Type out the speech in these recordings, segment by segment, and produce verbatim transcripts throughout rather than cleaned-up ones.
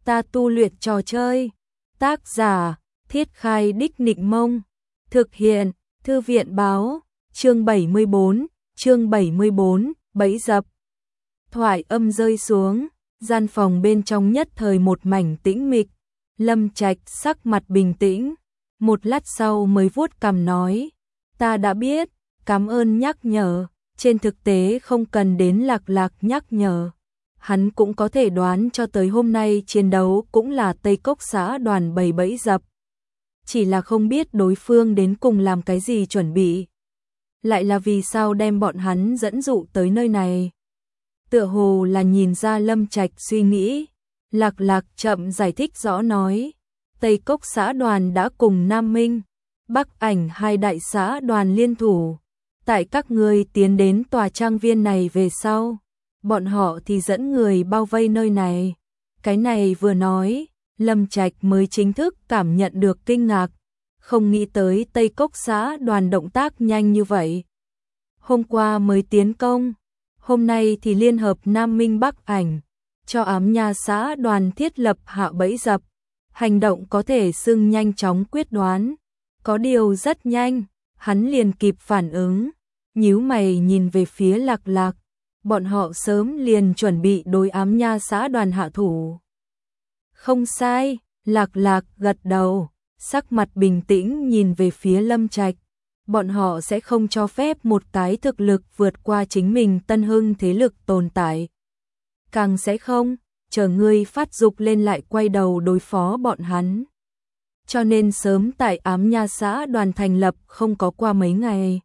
ta tu luyện trò chơi. Tác giả, Thiết Khai Đích Nịnh Mông. Thực hiện, Thư viện Báo. Chương bảy mươi bốn, chương bảy mươi bốn, bẫy dập. Thoại âm rơi xuống, gian phòng bên trong nhất thời một mảnh tĩnh mịch. Lâm Trạch sắc mặt bình tĩnh, một lát sau mới vuốt cằm nói, ta đã biết, cảm ơn nhắc nhở. Trên thực tế không cần đến Lạc Lạc nhắc nhở, hắn cũng có thể đoán cho tới hôm nay chiến đấu cũng là Tây Cốc xã đoàn bày bẫy dập. Chỉ là không biết đối phương đến cùng làm cái gì chuẩn bị, lại là vì sao đem bọn hắn dẫn dụ tới nơi này. Tựa hồ là nhìn ra Lâm Trạch suy nghĩ, Lạc Lạc chậm giải thích rõ nói, Tây Cốc xã đoàn đã cùng Nam Minh, Bắc Ảnh hai đại xã đoàn liên thủ. Tại các người tiến đến tòa trang viên này về sau, bọn họ thì dẫn người bao vây nơi này. Cái này vừa nói, Lâm Trạch mới chính thức cảm nhận được kinh ngạc, không nghĩ tới Tây Cốc xã đoàn động tác nhanh như vậy. Hôm qua mới tiến công, hôm nay thì liên hợp Nam Minh Bắc Ảnh, cho Ám Nha xã đoàn thiết lập hạ bẫy dập. Hành động có thể xưng nhanh chóng quyết đoán, có điều rất nhanh. Hắn liền kịp phản ứng, nhíu mày nhìn về phía Lạc Lạc, bọn họ sớm liền chuẩn bị đối Ám Nha xã đoàn hạ thủ. Không sai, Lạc Lạc gật đầu, sắc mặt bình tĩnh nhìn về phía Lâm Trạch, bọn họ sẽ không cho phép một cái thực lực vượt qua chính mình Tân Hưng thế lực tồn tại. Càng sẽ không, chờ ngươi phát dục lên lại quay đầu đối phó bọn hắn. Cho nên sớm tại Ám Nha xã đoàn thành lập không có qua mấy ngày,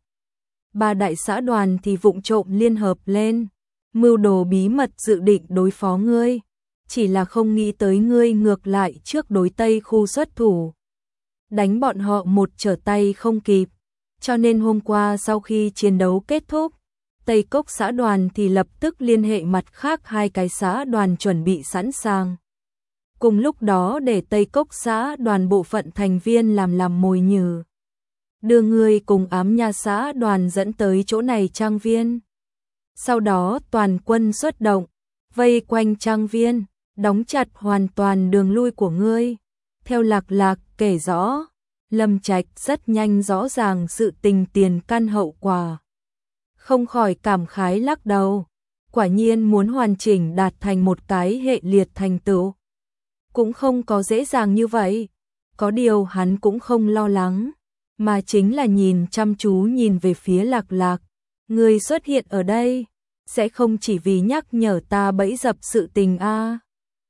ba đại xã đoàn thì vụng trộm liên hợp lên, mưu đồ bí mật dự định đối phó ngươi, chỉ là không nghĩ tới ngươi ngược lại trước đối Tây khu xuất thủ, đánh bọn họ một trở tay không kịp. Cho nên hôm qua sau khi chiến đấu kết thúc, Tây Cốc xã đoàn thì lập tức liên hệ mặt khác hai cái xã đoàn chuẩn bị sẵn sàng. Cùng lúc đó để Tây Cốc xã đoàn bộ phận thành viên làm làm mồi nhử, đưa người cùng Ám Nha xã đoàn dẫn tới chỗ này trang viên. Sau đó toàn quân xuất động, vây quanh trang viên, đóng chặt hoàn toàn đường lui của ngươi. Theo Lạc Lạc kể rõ, Lâm Trạch rất nhanh rõ ràng sự tình tiền căn hậu quả, không khỏi cảm khái lắc đầu. Quả nhiên muốn hoàn chỉnh đạt thành một cái hệ liệt thành tựu cũng không có dễ dàng như vậy. Có điều hắn cũng không lo lắng, mà chính là nhìn chăm chú nhìn về phía Lạc Lạc. Người xuất hiện ở đây, sẽ không chỉ vì nhắc nhở ta bẫy dập sự tình a? À.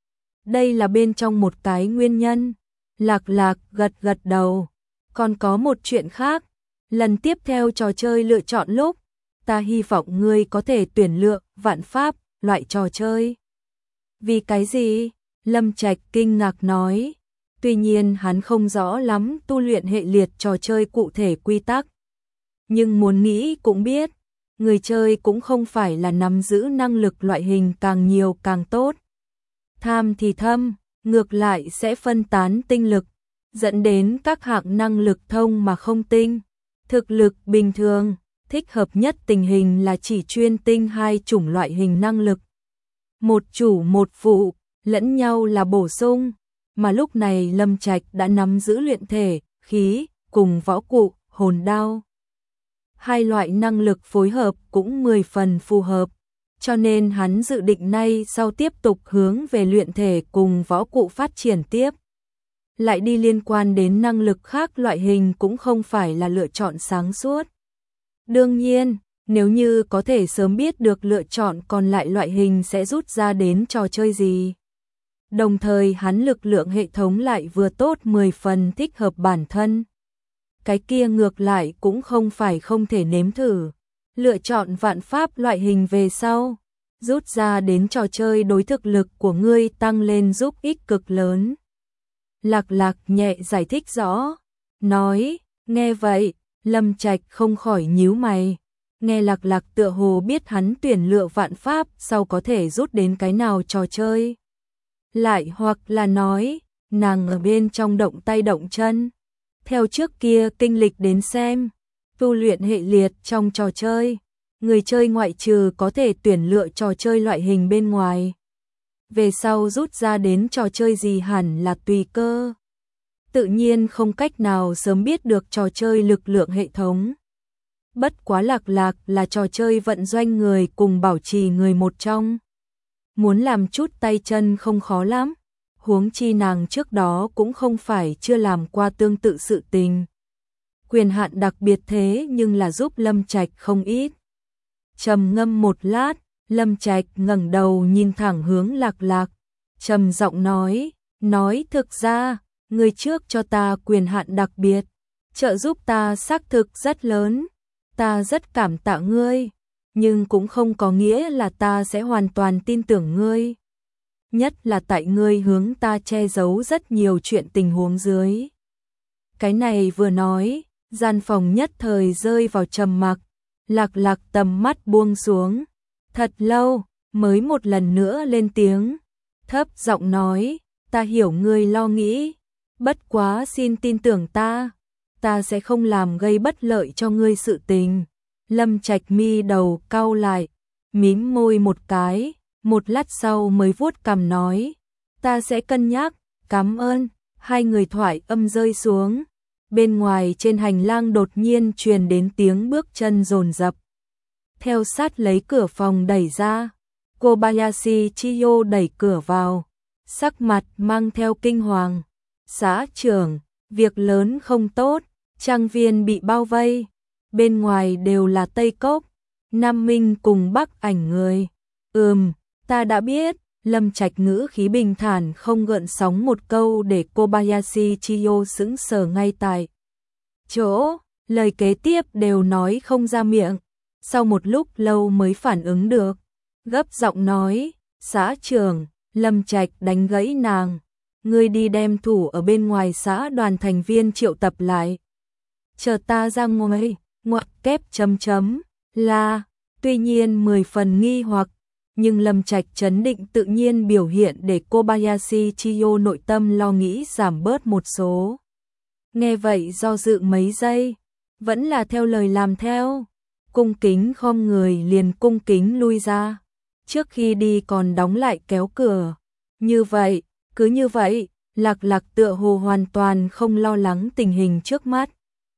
Đây là bên trong một cái nguyên nhân. Lạc Lạc gật gật đầu. Còn có một chuyện khác, lần tiếp theo trò chơi lựa chọn lúc, ta hy vọng ngươi có thể tuyển lựa vạn pháp loại trò chơi. Vì cái gì? Lâm Trạch kinh ngạc nói, tuy nhiên hắn không rõ lắm tu luyện hệ liệt trò chơi cụ thể quy tắc. Nhưng muốn nghĩ cũng biết, người chơi cũng không phải là nắm giữ năng lực loại hình càng nhiều càng tốt. Tham thì thâm, ngược lại sẽ phân tán tinh lực, dẫn đến các hạng năng lực thông mà không tinh. Thực lực bình thường, thích hợp nhất tình hình là chỉ chuyên tinh hai chủng loại hình năng lực. Một chủ một phụ, lẫn nhau là bổ sung, mà lúc này Lâm Trạch đã nắm giữ luyện thể, khí, cùng võ cụ, hồn đao. Hai loại năng lực phối hợp cũng mười phần phù hợp, cho nên hắn dự định nay sau tiếp tục hướng về luyện thể cùng võ cụ phát triển tiếp. Lại đi liên quan đến năng lực khác loại hình cũng không phải là lựa chọn sáng suốt. Đương nhiên, nếu như có thể sớm biết được lựa chọn còn lại loại hình sẽ rút ra đến trò chơi gì. Đồng thời hắn lực lượng hệ thống lại vừa tốt mười phần thích hợp bản thân. Cái kia ngược lại cũng không phải không thể nếm thử. Lựa chọn vạn pháp loại hình về sau, rút ra đến trò chơi đối thực lực của ngươi tăng lên giúp ích cực lớn. Lạc Lạc nhẹ giải thích rõ, nói, nghe vậy, Lâm Trạch không khỏi nhíu mày. Nghe Lạc Lạc tựa hồ biết hắn tuyển lựa vạn pháp sau có thể rút đến cái nào trò chơi. Lại hoặc là nói, nàng ở bên trong động tay động chân. Theo trước kia kinh lịch đến xem, tu luyện hệ liệt trong trò chơi, người chơi ngoại trừ có thể tuyển lựa trò chơi loại hình bên ngoài, về sau rút ra đến trò chơi gì hẳn là tùy cơ. Tự nhiên không cách nào sớm biết được trò chơi lực lượng hệ thống. Bất quá Lạc Lạc là trò chơi vận doanh người cùng bảo trì người một trong. Muốn làm chút tay chân không khó lắm, huống chi nàng trước đó cũng không phải chưa làm qua tương tự sự tình. Quyền hạn đặc biệt thế nhưng là giúp Lâm Trạch không ít. Trầm ngâm một lát, Lâm Trạch ngẩng đầu nhìn thẳng hướng Lạc Lạc, trầm giọng nói, nói thực ra, người trước cho ta quyền hạn đặc biệt, trợ giúp ta xác thực rất lớn, ta rất cảm tạ ngươi, nhưng cũng không có nghĩa là ta sẽ hoàn toàn tin tưởng ngươi. Nhất là tại ngươi hướng ta che giấu rất nhiều chuyện tình huống dưới. Cái này vừa nói, gian phòng nhất thời rơi vào trầm mặc, Lạc Lạc tầm mắt buông xuống, thật lâu, mới một lần nữa lên tiếng, thấp giọng nói, ta hiểu ngươi lo nghĩ, bất quá xin tin tưởng ta, ta sẽ không làm gây bất lợi cho ngươi sự tình. Lâm Trạch mi đầu cau lại, mím môi một cái, một lát sau mới vuốt cằm nói, ta sẽ cân nhắc, cảm ơn. Hai người thoại âm rơi xuống, bên ngoài trên hành lang đột nhiên truyền đến tiếng bước chân dồn dập. Theo sát lấy cửa phòng đẩy ra, Kobayashi Chiyo đẩy cửa vào, sắc mặt mang theo kinh hoàng. Xã trưởng, việc lớn không tốt, trang viên bị bao vây, bên ngoài đều là Tây Cốc, Nam Minh cùng Bắc Ảnh người. Ừm, ta đã biết. Lâm Trạch ngữ khí bình thản không gợn sóng một câu để Kobayashi Chiyo sững sờ ngay tại chỗ, lời kế tiếp đều nói không ra miệng, sau một lúc lâu mới phản ứng được, gấp giọng nói, xã trưởng. Lâm Trạch đánh gãy nàng, ngươi đi đem thủ ở bên ngoài xã đoàn thành viên triệu tập lại, chờ ta ra ngoài, ngoặc kép chấm chấm, là, tuy nhiên mười phần nghi hoặc, nhưng Lâm Trạch trấn định tự nhiên biểu hiện để Kobayashi Chiyo nội tâm lo nghĩ giảm bớt một số. Nghe vậy do dự mấy giây, vẫn là theo lời làm theo, cung kính khom người liền cung kính lui ra, trước khi đi còn đóng lại kéo cửa. Như vậy, cứ như vậy, Lạc Lạc tựa hồ hoàn toàn không lo lắng tình hình trước mắt.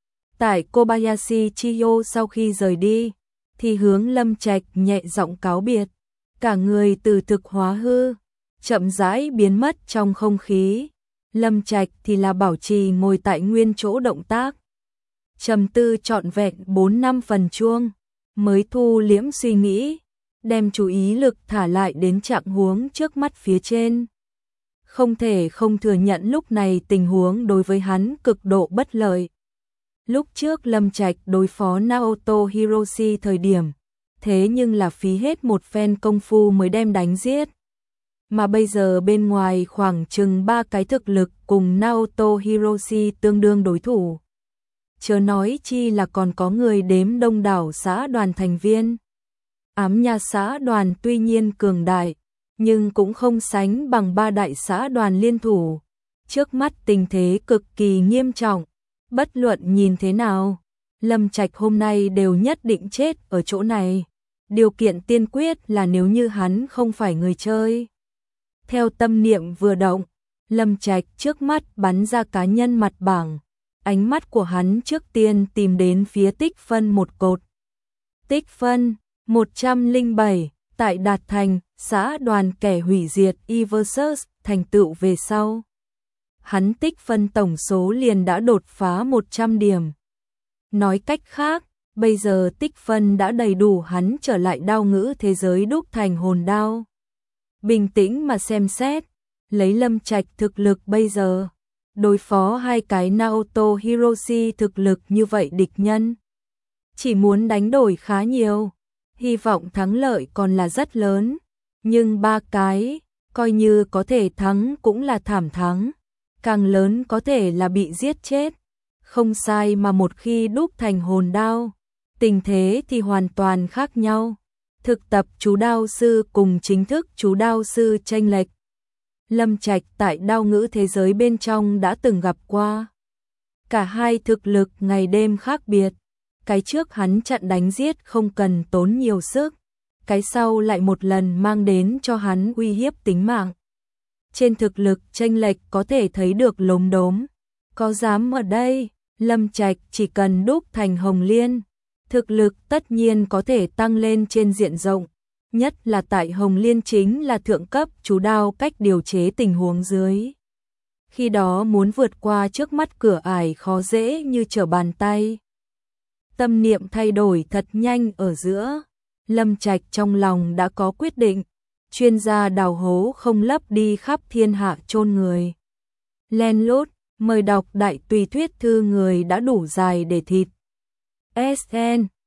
Tại Kobayashi Chiyo sau khi rời đi, thì hướng Lâm Trạch nhẹ giọng cáo biệt. Cả người từ thực hóa hư, chậm rãi biến mất trong không khí. Lâm Trạch thì là bảo trì ngồi tại nguyên chỗ động tác. Trầm tư trọn vẹn bốn năm phần chuông, mới thu liễm suy nghĩ, đem chú ý lực thả lại đến trạng huống trước mắt phía trên. Không thể không thừa nhận lúc này tình huống đối với hắn cực độ bất lợi. Lúc trước Lâm Trạch đối phó Naoto Hiroshi thời điểm, thế nhưng là phí hết một phen công phu mới đem đánh giết. Mà bây giờ bên ngoài khoảng chừng ba cái thực lực cùng Naoto Hiroshi tương đương đối thủ. Chớ nói chi là còn có người đếm đông đảo xã đoàn thành viên. Ám nha xã đoàn tuy nhiên cường đại, nhưng cũng không sánh bằng ba đại xã đoàn liên thủ. Trước mắt tình thế cực kỳ nghiêm trọng, bất luận nhìn thế nào, Lâm Trạch hôm nay đều nhất định chết ở chỗ này. Điều kiện tiên quyết là nếu như hắn không phải người chơi. Theo tâm niệm vừa động, Lâm Trạch trước mắt bắn ra cá nhân mặt bảng. Ánh mắt của hắn trước tiên tìm đến phía tích phân một cột. Tích phân một trăm lẻ bảy, tại đạt thành, xã đoàn kẻ hủy diệt Eversus thành tựu về sau. Hắn tích phân tổng số liền đã đột phá một trăm điểm. Nói cách khác, bây giờ tích phân đã đầy đủ hắn trở lại đao ngữ thế giới đúc thành hồn đao. Bình tĩnh mà xem xét, lấy Lâm Trạch thực lực bây giờ, đối phó hai cái Naoto Hiroshi thực lực như vậy địch nhân. Chỉ muốn đánh đổi khá nhiều, hy vọng thắng lợi còn là rất lớn, nhưng ba cái, coi như có thể thắng cũng là thảm thắng, càng lớn có thể là bị giết chết. Không sai mà một khi đúc thành hồn đao, tình thế thì hoàn toàn khác nhau. Thực tập chú đao sư cùng chính thức chú đao sư chênh lệch. Lâm Trạch tại đao ngữ thế giới bên trong đã từng gặp qua. Cả hai thực lực ngày đêm khác biệt. Cái trước hắn chặn đánh giết không cần tốn nhiều sức. cái sau lại một lần mang đến cho hắn uy hiếp tính mạng. Trên thực lực chênh lệch có thể thấy được lốm đốm. Có dám ở đây, Lâm Trạch chỉ cần đúc thành Hồng Liên, thực lực tất nhiên có thể tăng lên trên diện rộng, nhất là tại Hồng Liên chính là thượng cấp chú đao cách điều chế tình huống dưới. Khi đó muốn vượt qua trước mắt cửa ải khó dễ như trở bàn tay. Tâm niệm thay đổi thật nhanh ở giữa, Lâm Trạch trong lòng đã có quyết định, chuyên gia đào hố không lấp đi khắp thiên hạ chôn người. Len lút, mời đọc đại tùy thuyết thư người đã đủ dài để thịt. ét en